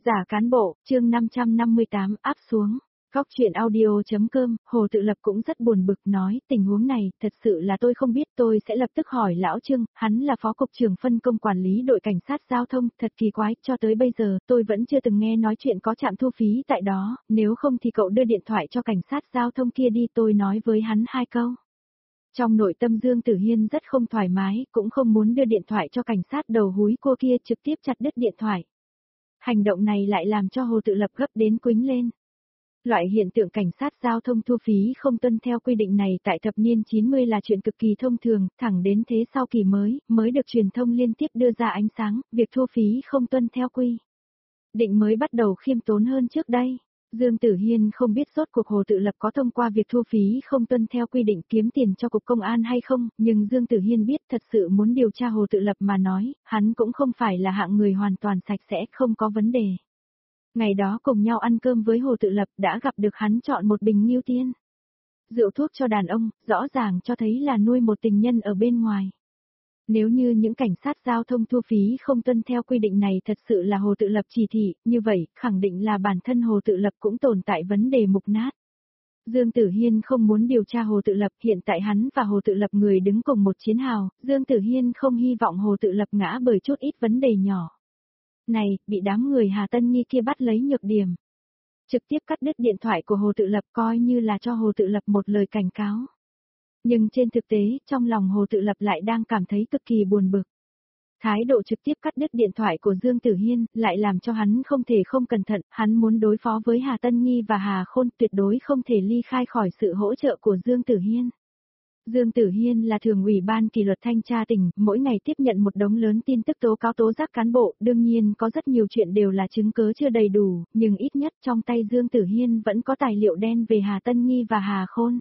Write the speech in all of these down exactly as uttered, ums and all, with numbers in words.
Giả cán bộ, chương năm trăm năm mươi tám áp xuống. Góc chuyện audio.com, Hồ Tự Lập cũng rất buồn bực nói, tình huống này, thật sự là tôi không biết, tôi sẽ lập tức hỏi Lão Trương, hắn là phó cục trưởng phân công quản lý đội cảnh sát giao thông, thật kỳ quái, cho tới bây giờ, tôi vẫn chưa từng nghe nói chuyện có trạm thu phí tại đó, nếu không thì cậu đưa điện thoại cho cảnh sát giao thông kia đi, tôi nói với hắn hai câu. Trong nội tâm Dương Tử Hiên rất không thoải mái, cũng không muốn đưa điện thoại cho cảnh sát đầu húi cô kia trực tiếp chặt đứt điện thoại. Hành động này lại làm cho Hồ Tự Lập gấp đến quĩnh lên. Loại hiện tượng cảnh sát giao thông thu phí không tuân theo quy định này tại thập niên chín mươi là chuyện cực kỳ thông thường, thẳng đến thế sau kỳ mới, mới được truyền thông liên tiếp đưa ra ánh sáng, việc thu phí không tuân theo quy định mới bắt đầu khiêm tốn hơn trước đây. Dương Tử Hiên không biết rốt cuộc Hồ Tự Lập có thông qua việc thu phí không tuân theo quy định kiếm tiền cho cục công an hay không, nhưng Dương Tử Hiên biết thật sự muốn điều tra Hồ Tự Lập mà nói, hắn cũng không phải là hạng người hoàn toàn sạch sẽ, không có vấn đề. Ngày đó cùng nhau ăn cơm với Hồ Tự Lập đã gặp được hắn chọn một bình Ngưu Tiên. Rượu thuốc cho đàn ông, rõ ràng cho thấy là nuôi một tình nhân ở bên ngoài. Nếu như những cảnh sát giao thông thu phí không tuân theo quy định này thật sự là Hồ Tự Lập chỉ thị, như vậy, khẳng định là bản thân Hồ Tự Lập cũng tồn tại vấn đề mục nát. Dương Tử Hiên không muốn điều tra Hồ Tự Lập, hiện tại hắn và Hồ Tự Lập người đứng cùng một chiến hào, Dương Tử Hiên không hy vọng Hồ Tự Lập ngã bởi chút ít vấn đề nhỏ. Này, bị đám người Hà Tân Nghi kia bắt lấy nhược điểm. Trực tiếp cắt đứt điện thoại của Hồ Tự Lập coi như là cho Hồ Tự Lập một lời cảnh cáo. Nhưng trên thực tế, trong lòng Hồ Tự Lập lại đang cảm thấy cực kỳ buồn bực. Thái độ trực tiếp cắt đứt điện thoại của Dương Tử Hiên lại làm cho hắn không thể không cẩn thận, hắn muốn đối phó với Hà Tân Nghi và Hà Khôn tuyệt đối không thể ly khai khỏi sự hỗ trợ của Dương Tử Hiên. Dương Tử Hiên là thường ủy ban kỷ luật thanh tra tỉnh, mỗi ngày tiếp nhận một đống lớn tin tức tố cáo tố giác cán bộ, đương nhiên có rất nhiều chuyện đều là chứng cứ chưa đầy đủ, nhưng ít nhất trong tay Dương Tử Hiên vẫn có tài liệu đen về Hà Tân Nghi và Hà Khôn.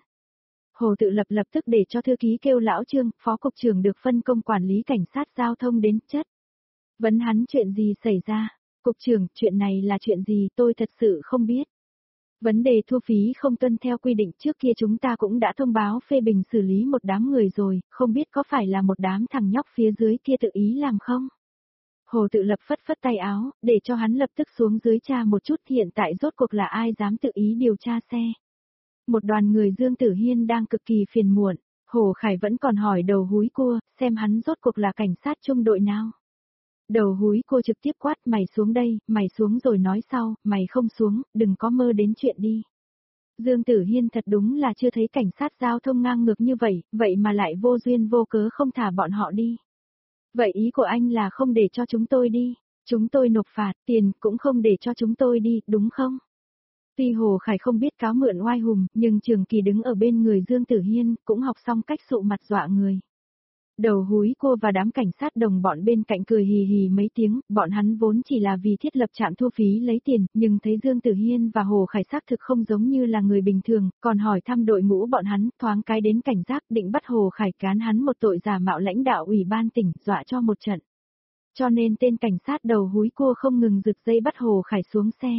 Hồ Tự Lập lập tức để cho thư ký kêu Lão Trương, phó cục trưởng được phân công quản lý cảnh sát giao thông đến chất. Vấn hắn chuyện gì xảy ra? Cục trưởng, chuyện này là chuyện gì tôi thật sự không biết. Vấn đề thu phí không tuân theo quy định trước kia chúng ta cũng đã thông báo phê bình xử lý một đám người rồi, không biết có phải là một đám thằng nhóc phía dưới kia tự ý làm không? Hồ Tự Lập phất phất tay áo, để cho hắn lập tức xuống dưới tra một chút hiện tại rốt cuộc là ai dám tự ý điều tra xe. Một đoàn người Dương Tử Hiên đang cực kỳ phiền muộn, Hồ Khải vẫn còn hỏi đầu húi cua, xem hắn rốt cuộc là cảnh sát trung đội nào. Đầu húi cô trực tiếp quát mày xuống đây, mày xuống rồi nói sau, mày không xuống, đừng có mơ đến chuyện đi. Dương Tử Hiên thật đúng là chưa thấy cảnh sát giao thông ngang ngược như vậy, vậy mà lại vô duyên vô cớ không thả bọn họ đi. Vậy ý của anh là không để cho chúng tôi đi, chúng tôi nộp phạt, tiền cũng không để cho chúng tôi đi, đúng không? Tuy Hồ Khải không biết cáo mượn oai hùng, nhưng Trường Kỳ đứng ở bên người Dương Tử Hiên, cũng học xong cách sụ mặt dọa người. Đầu húi cô và đám cảnh sát đồng bọn bên cạnh cười hì hì mấy tiếng, bọn hắn vốn chỉ là vì thiết lập trạm thu phí lấy tiền, nhưng thấy Dương Tử Hiên và Hồ Khải xác thực không giống như là người bình thường, còn hỏi thăm đội ngũ bọn hắn, thoáng cái đến cảnh giác định bắt Hồ Khải cán hắn một tội giả mạo lãnh đạo ủy ban tỉnh, dọa cho một trận. Cho nên tên cảnh sát đầu húi cô không ngừng giật dây bắt Hồ Khải xuống xe.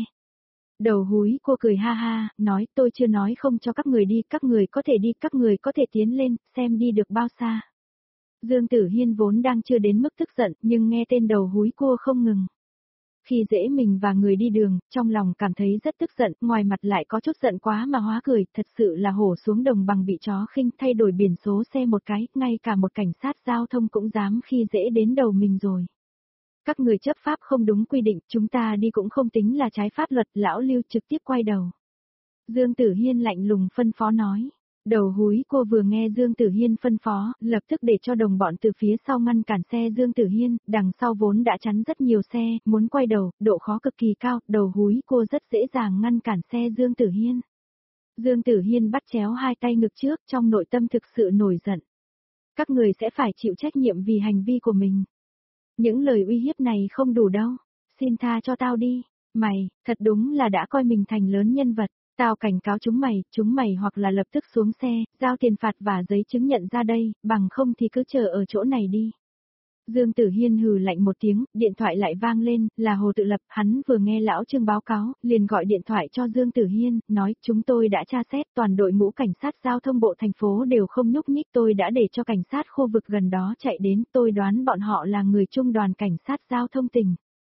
Đầu húi cô cười ha ha, nói tôi chưa nói không cho các người đi, các người có thể đi, các người có thể tiến lên, xem đi được bao xa. Dương Tử Hiên vốn đang chưa đến mức tức giận, nhưng nghe tên đầu húi cua không ngừng. Khi dễ mình và người đi đường, trong lòng cảm thấy rất tức giận, ngoài mặt lại có chút giận quá mà hóa cười, thật sự là hổ xuống đồng bằng bị chó khinh, thay đổi biển số xe một cái, ngay cả một cảnh sát giao thông cũng dám khi dễ đến đầu mình rồi. Các người chấp pháp không đúng quy định, chúng ta đi cũng không tính là trái pháp luật, lão Lưu trực tiếp quay đầu. Dương Tử Hiên lạnh lùng phân phó nói. Đầu húi cô vừa nghe Dương Tử Hiên phân phó, lập tức để cho đồng bọn từ phía sau ngăn cản xe Dương Tử Hiên, đằng sau vốn đã chắn rất nhiều xe, muốn quay đầu, độ khó cực kỳ cao, đầu húi cô rất dễ dàng ngăn cản xe Dương Tử Hiên. Dương Tử Hiên bắt chéo hai tay ngực trước, trong nội tâm thực sự nổi giận. Các người sẽ phải chịu trách nhiệm vì hành vi của mình. Những lời uy hiếp này không đủ đâu, xin tha cho tao đi, mày, thật đúng là đã coi mình thành lớn nhân vật. Tao cảnh cáo chúng mày, chúng mày hoặc là lập tức xuống xe, giao tiền phạt và giấy chứng nhận ra đây, bằng không thì cứ chờ ở chỗ này đi. Dương Tử Hiên hừ lạnh một tiếng, điện thoại lại vang lên, là Hồ Tự Lập, hắn vừa nghe Lão Trương báo cáo, liền gọi điện thoại cho Dương Tử Hiên, nói, chúng tôi đã tra xét toàn đội ngũ cảnh sát giao thông bộ thành phố đều không nhúc nhích, tôi đã để cho cảnh sát khu vực gần đó chạy đến, tôi đoán bọn họ là người trung đoàn cảnh sát giao thông tỉnh.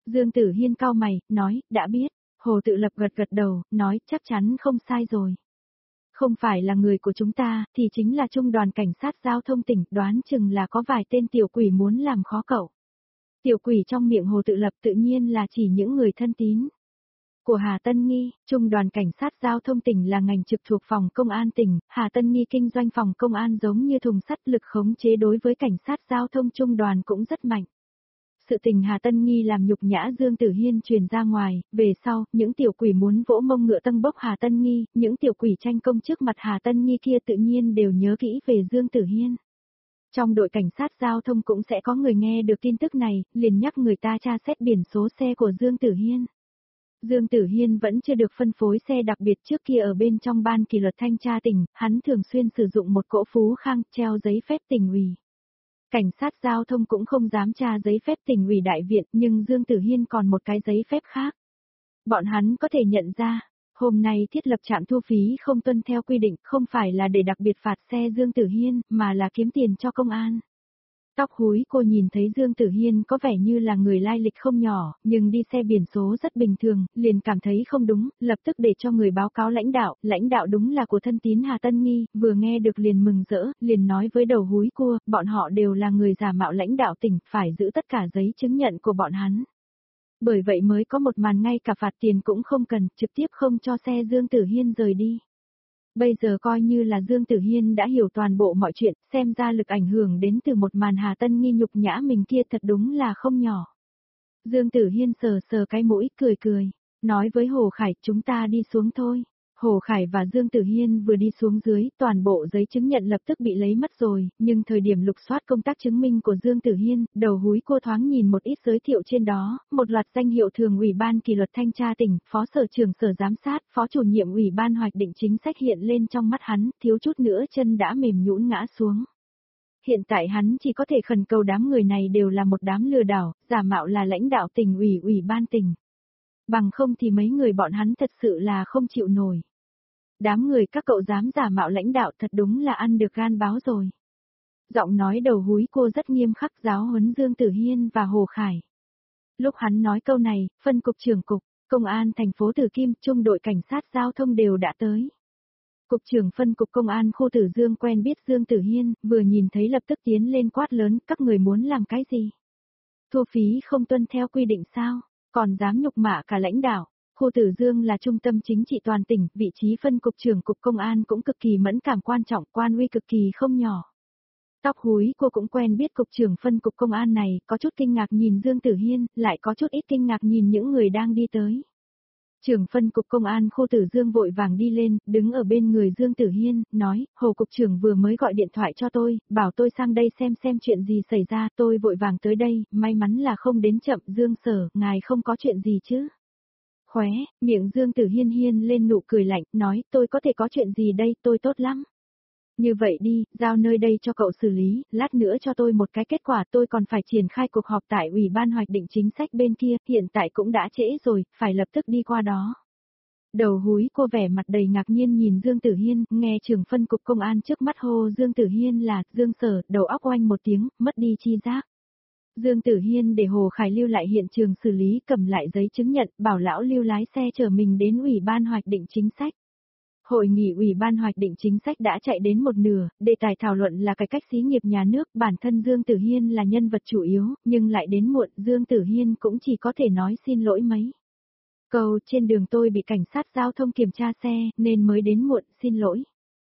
Dương Tử Hiên cau mày, nói, đã biết. Hồ Tự Lập gật gật đầu, nói, chắc chắn không sai rồi. Không phải là người của chúng ta, thì chính là trung đoàn cảnh sát giao thông tỉnh, đoán chừng là có vài tên tiểu quỷ muốn làm khó cậu. Tiểu quỷ trong miệng Hồ Tự Lập tự nhiên là chỉ những người thân tín của Hà Tân Nghi. Trung đoàn cảnh sát giao thông tỉnh là ngành trực thuộc phòng công an tỉnh, Hà Tân Nghi kinh doanh phòng công an giống như thùng sắt, lực khống chế đối với cảnh sát giao thông trung đoàn cũng rất mạnh. Sự tình Hà Tân Nghi làm nhục nhã Dương Tử Hiên truyền ra ngoài, về sau, những tiểu quỷ muốn vỗ mông ngựa tân bốc Hà Tân Nghi, những tiểu quỷ tranh công trước mặt Hà Tân Nghi kia tự nhiên đều nhớ kỹ về Dương Tử Hiên. Trong đội cảnh sát giao thông cũng sẽ có người nghe được tin tức này, liền nhắc người ta tra xét biển số xe của Dương Tử Hiên. Dương Tử Hiên vẫn chưa được phân phối xe đặc biệt, trước kia ở bên trong ban kỷ luật thanh tra tỉnh, hắn thường xuyên sử dụng một cỗ Phú Khang treo giấy phép tỉnh ủy. Cảnh sát giao thông cũng không dám tra giấy phép tỉnh ủy đại viện, nhưng Dương Tử Hiên còn một cái giấy phép khác. Bọn hắn có thể nhận ra, hôm nay thiết lập trạm thu phí không tuân theo quy định, không phải là để đặc biệt phạt xe Dương Tử Hiên, mà là kiếm tiền cho công an. Tóc húi cô nhìn thấy Dương Tử Hiên có vẻ như là người lai lịch không nhỏ, nhưng đi xe biển số rất bình thường, liền cảm thấy không đúng, lập tức để cho người báo cáo lãnh đạo, lãnh đạo đúng là của thân tín Hà Tân Nghi, vừa nghe được liền mừng rỡ, liền nói với đầu húi cua, bọn họ đều là người giả mạo lãnh đạo tỉnh, phải giữ tất cả giấy chứng nhận của bọn hắn. Bởi vậy mới có một màn ngay cả phạt tiền cũng không cần, trực tiếp không cho xe Dương Tử Hiên rời đi. Bây giờ coi như là Dương Tử Hiên đã hiểu toàn bộ mọi chuyện, xem ra lực ảnh hưởng đến từ một màn Hà Tân Nghi nhục nhã mình kia thật đúng là không nhỏ. Dương Tử Hiên sờ sờ cái mũi, cười cười, nói với Hồ Khải, chúng ta đi xuống thôi. Hồ Khải và Dương Tử Hiên vừa đi xuống dưới, toàn bộ giấy chứng nhận lập tức bị lấy mất rồi, nhưng thời điểm lục soát công tác chứng minh của Dương Tử Hiên, đầu húi cô thoáng nhìn một ít giới thiệu trên đó, một loạt danh hiệu thường ủy ban kỷ luật thanh tra tỉnh, phó sở trưởng sở giám sát, phó chủ nhiệm ủy ban hoạch định chính sách hiện lên trong mắt hắn, thiếu chút nữa chân đã mềm nhũn ngã xuống. Hiện tại hắn chỉ có thể khẩn cầu đám người này đều là một đám lừa đảo, giả mạo là lãnh đạo tỉnh ủy ủy ban tỉnh. Bằng không thì mấy người bọn hắn thật sự là không chịu nổi. Đám người các cậu dám giả mạo lãnh đạo thật đúng là ăn được gan báo rồi. Giọng nói đầu húi cô rất nghiêm khắc giáo huấn Dương Tử Hiên và Hồ Khải. Lúc hắn nói câu này, phân cục trưởng cục, công an thành phố Tử Kim, trung đội cảnh sát giao thông đều đã tới. Cục trưởng phân cục công an khu Tử Dương quen biết Dương Tử Hiên, vừa nhìn thấy lập tức tiến lên quát lớn, các người muốn làm cái gì? Thu phí không tuân theo quy định sao? Còn dám nhục mạ cả lãnh đạo. Khu Tử Dương là trung tâm chính trị toàn tỉnh, vị trí phân cục trưởng cục công an cũng cực kỳ mẫn cảm quan trọng, quan uy cực kỳ không nhỏ. Tóc húi cô cũng quen biết cục trưởng phân cục công an này, có chút kinh ngạc nhìn Dương Tử Hiên, lại có chút ít kinh ngạc nhìn những người đang đi tới. Trưởng phân cục công an khu Tử Dương vội vàng đi lên, đứng ở bên người Dương Tử Hiên, nói, Hồ cục trưởng vừa mới gọi điện thoại cho tôi, bảo tôi sang đây xem xem chuyện gì xảy ra, tôi vội vàng tới đây, may mắn là không đến chậm, Dương sở, ngài không có chuyện gì chứ? Khóe, miệng Dương Tử Hiên hiên lên nụ cười lạnh, nói, tôi có thể có chuyện gì đây, tôi tốt lắm. Như vậy đi, giao nơi đây cho cậu xử lý, lát nữa cho tôi một cái kết quả, tôi còn phải triển khai cuộc họp tại Ủy ban hoạch định chính sách bên kia, hiện tại cũng đã trễ rồi, phải lập tức đi qua đó. Đầu húi cô vẻ mặt đầy ngạc nhiên nhìn Dương Tử Hiên, nghe trưởng phân cục công an trước mắt hô Dương Tử Hiên là, Dương sở, đầu óc oanh một tiếng, mất đi chi giác. Dương Tử Hiên để Hồ Khải lưu lại hiện trường xử lý, cầm lại giấy chứng nhận, bảo lão lưu lái xe chở mình đến Ủy ban hoạch định chính sách. Hội nghị Ủy ban hoạch định chính sách đã chạy đến một nửa, đề tài thảo luận là cải cách xí nghiệp nhà nước, bản thân Dương Tử Hiên là nhân vật chủ yếu, nhưng lại đến muộn, Dương Tử Hiên cũng chỉ có thể nói xin lỗi mấy câu, trên đường tôi bị cảnh sát giao thông kiểm tra xe, nên mới đến muộn, xin lỗi.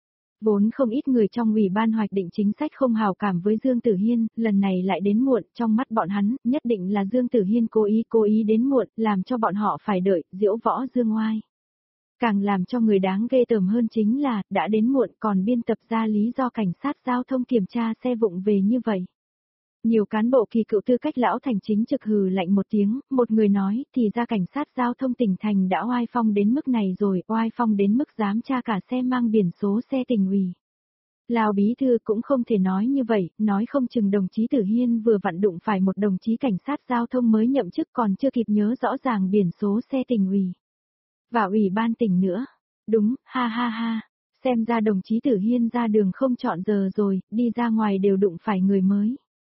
Vốn không ít người trong Ủy ban hoạch định chính sách không hào cảm với Dương Tử Hiên, lần này lại đến muộn, trong mắt bọn hắn, nhất định là Dương Tử Hiên cố ý cố ý đến muộn, làm cho bọn họ phải đợi, diễu võ dương oai. Càng làm cho người đáng ghê tởm hơn chính là, đã đến muộn còn biên tập ra lý do cảnh sát giao thông kiểm tra xe vụng về như vậy. Nhiều cán bộ kỳ cựu tư cách lão thành chính trực hừ lạnh một tiếng, một người nói, thì ra cảnh sát giao thông tỉnh thành đã oai phong đến mức này rồi, oai phong đến mức dám tra cả xe mang biển số xe tỉnh ủy. Lào bí thư cũng không thể nói như vậy, nói không chừng đồng chí Tử Hiên vừa vặn đụng phải một đồng chí cảnh sát giao thông mới nhậm chức còn chưa kịp nhớ rõ ràng biển số xe tỉnh ủy. Và ủy ban tỉnh nữa. Đúng, ha ha ha, xem ra đồng chí Tử Hiên ra đường không chọn giờ rồi, đi ra ngoài đều đụng phải người mới.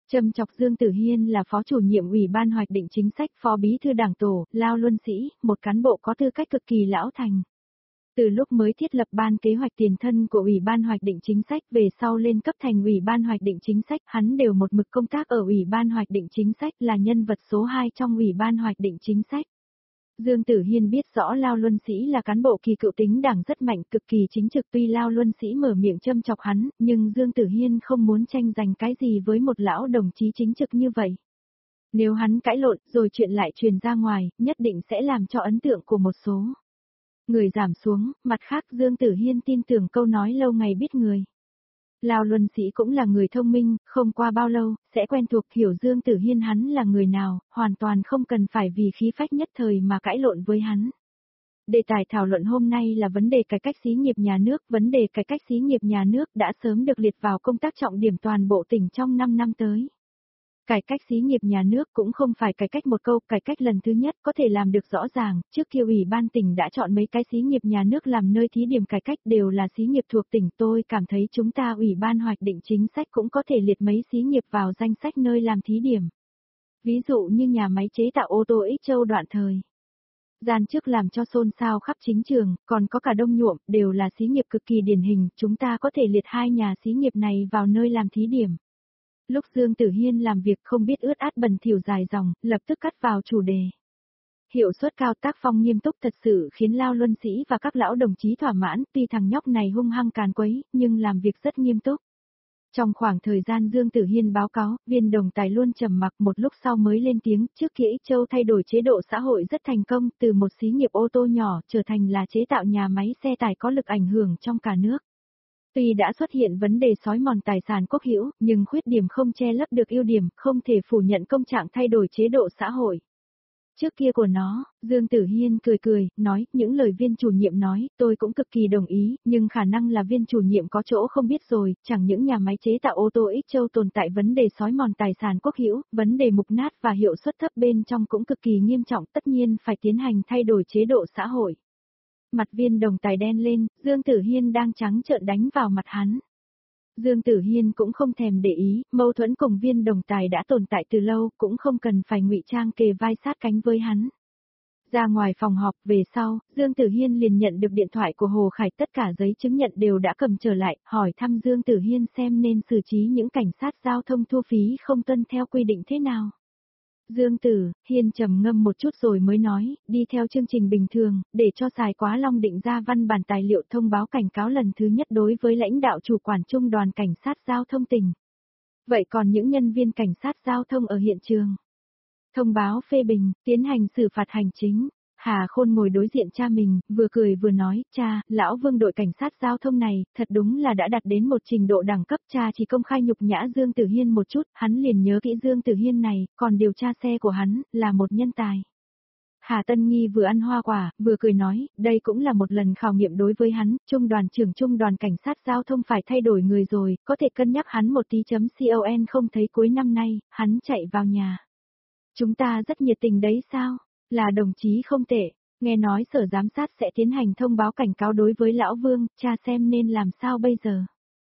Châm chọc Dương Tử Hiên là phó chủ nhiệm Ủy ban hoạch định chính sách, phó bí thư đảng tổ, lao luân sĩ, một cán bộ có tư cách cực kỳ lão thành. Từ lúc mới thiết lập ban kế hoạch tiền thân của Ủy ban hoạch định chính sách về sau lên cấp thành Ủy ban hoạch định chính sách, hắn đều một mực công tác ở Ủy ban hoạch định chính sách, là nhân vật số hai trong Ủy ban hoạch định chính sách. Dương Tử Hiên biết rõ Lao Luân Sĩ là cán bộ kỳ cựu tính đảng rất mạnh, cực kỳ chính trực, tuy Lao Luân Sĩ mở miệng châm chọc hắn, nhưng Dương Tử Hiên không muốn tranh giành cái gì với một lão đồng chí chính trực như vậy. Nếu hắn cãi lộn rồi chuyện lại truyền ra ngoài, nhất định sẽ làm cho ấn tượng của một số người giảm xuống, mặt khác Dương Tử Hiên tin tưởng câu nói lâu ngày biết người. Lao Luân Sĩ cũng là người thông minh, không qua bao lâu, sẽ quen thuộc hiểu Dương Tử Hiên hắn là người nào, hoàn toàn không cần phải vì khí phách nhất thời mà cãi lộn với hắn. Đề tài thảo luận hôm nay là vấn đề cải cách xí nghiệp nhà nước, vấn đề cải cách xí nghiệp nhà nước đã sớm được liệt vào công tác trọng điểm toàn bộ tỉnh trong năm năm tới. Cải cách xí nghiệp nhà nước cũng không phải cải cách một câu, cải cách lần thứ nhất có thể làm được rõ ràng, trước kia Ủy ban tỉnh đã chọn mấy cái xí nghiệp nhà nước làm nơi thí điểm cải cách đều là xí nghiệp thuộc tỉnh, tôi cảm thấy chúng ta Ủy ban hoạch định chính sách cũng có thể liệt mấy xí nghiệp vào danh sách nơi làm thí điểm. Ví dụ như nhà máy chế tạo ô tô Ích Châu Đoạn Thời gian trước làm cho xôn xao khắp chính trường, còn có cả Đông Nhuộm, đều là xí nghiệp cực kỳ điển hình, chúng ta có thể liệt hai nhà xí nghiệp này vào nơi làm thí điểm. Lúc Dương Tử Hiên làm việc không biết ướt át bẩn thỉu dài dòng, lập tức cắt vào chủ đề. Hiệu suất cao, tác phong nghiêm túc thật sự khiến Lao Luân Sĩ và các lão đồng chí thỏa mãn, tuy thằng nhóc này hung hăng càn quấy, nhưng làm việc rất nghiêm túc. Trong khoảng thời gian Dương Tử Hiên báo cáo, Viên Đồng Tài luôn trầm mặc, một lúc sau mới lên tiếng, trước kia Ích Châu thay đổi chế độ xã hội rất thành công, từ một xí nghiệp ô tô nhỏ trở thành là chế tạo nhà máy xe tải có lực ảnh hưởng trong cả nước. Tuy đã xuất hiện vấn đề xói mòn tài sản quốc hữu, nhưng khuyết điểm không che lấp được ưu điểm, không thể phủ nhận công trạng thay đổi chế độ xã hội. Trước kia của nó, Dương Tử Hiên cười cười, nói, những lời viên chủ nhiệm nói, tôi cũng cực kỳ đồng ý, nhưng khả năng là viên chủ nhiệm có chỗ không biết rồi, chẳng những nhà máy chế tạo ô tô Ích Châu tồn tại vấn đề xói mòn tài sản quốc hữu, vấn đề mục nát và hiệu suất thấp bên trong cũng cực kỳ nghiêm trọng, tất nhiên phải tiến hành thay đổi chế độ xã hội. Mặt Viên Đồng Tài đen lên, Dương Tử Hiên đang trắng trợn đánh vào mặt hắn. Dương Tử Hiên cũng không thèm để ý, mâu thuẫn cùng Viên Đồng Tài đã tồn tại từ lâu, cũng không cần phải ngụy trang kề vai sát cánh với hắn. Ra ngoài phòng họp về sau, Dương Tử Hiên liền nhận được điện thoại của Hồ Khải, tất cả giấy chứng nhận đều đã cầm trở lại, hỏi thăm Dương Tử Hiên xem nên xử trí những cảnh sát giao thông thu phí không tuân theo quy định thế nào. Dương Tử Hiên trầm ngâm một chút rồi mới nói, đi theo chương trình bình thường, để cho Sài Quá Long định ra văn bản tài liệu thông báo cảnh cáo lần thứ nhất đối với lãnh đạo chủ quản trung đoàn cảnh sát giao thông tỉnh. Vậy còn những nhân viên cảnh sát giao thông ở hiện trường? Thông báo phê bình, tiến hành xử phạt hành chính. Hà Khôn ngồi đối diện cha mình, vừa cười vừa nói, cha, lão Vương đội cảnh sát giao thông này, thật đúng là đã đạt đến một trình độ đẳng cấp, cha chỉ công khai nhục nhã Dương Tử Hiên một chút, hắn liền nhớ kỹ Dương Tử Hiên này, còn điều tra xe của hắn, là một nhân tài. Hà Tân Nghi vừa ăn hoa quả, vừa cười nói, đây cũng là một lần khảo nghiệm đối với hắn, trung đoàn trưởng trung đoàn cảnh sát giao thông phải thay đổi người rồi, có thể cân nhắc hắn một tí chấm con không thấy cuối năm nay, hắn chạy vào nhà. Chúng ta rất nhiệt tình đấy sao? Là đồng chí không tệ, nghe nói sở giám sát sẽ tiến hành thông báo cảnh cáo đối với lão Vương, cha xem nên làm sao bây giờ.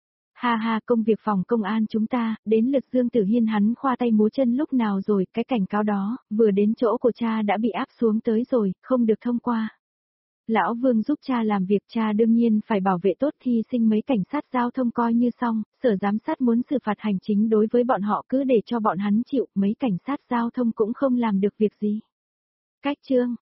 Ha ha, công việc phòng công an chúng ta, đến lượt Dương Tử Hiên hắn khoa tay múa chân lúc nào rồi, cái cảnh cáo đó, vừa đến chỗ của cha đã bị áp xuống tới rồi, không được thông qua. Lão Vương giúp cha làm việc, cha đương nhiên phải bảo vệ tốt thi sinh mấy cảnh sát giao thông coi như xong, sở giám sát muốn xử phạt hành chính đối với bọn họ cứ để cho bọn hắn chịu, mấy cảnh sát giao thông cũng không làm được việc gì. Cách chương